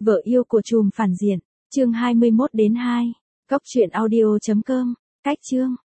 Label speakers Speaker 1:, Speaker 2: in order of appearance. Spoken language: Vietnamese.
Speaker 1: Vợ yêu của trùm phản diện, chương 21 đến 2. Cốc truyện audio.com, cách chương.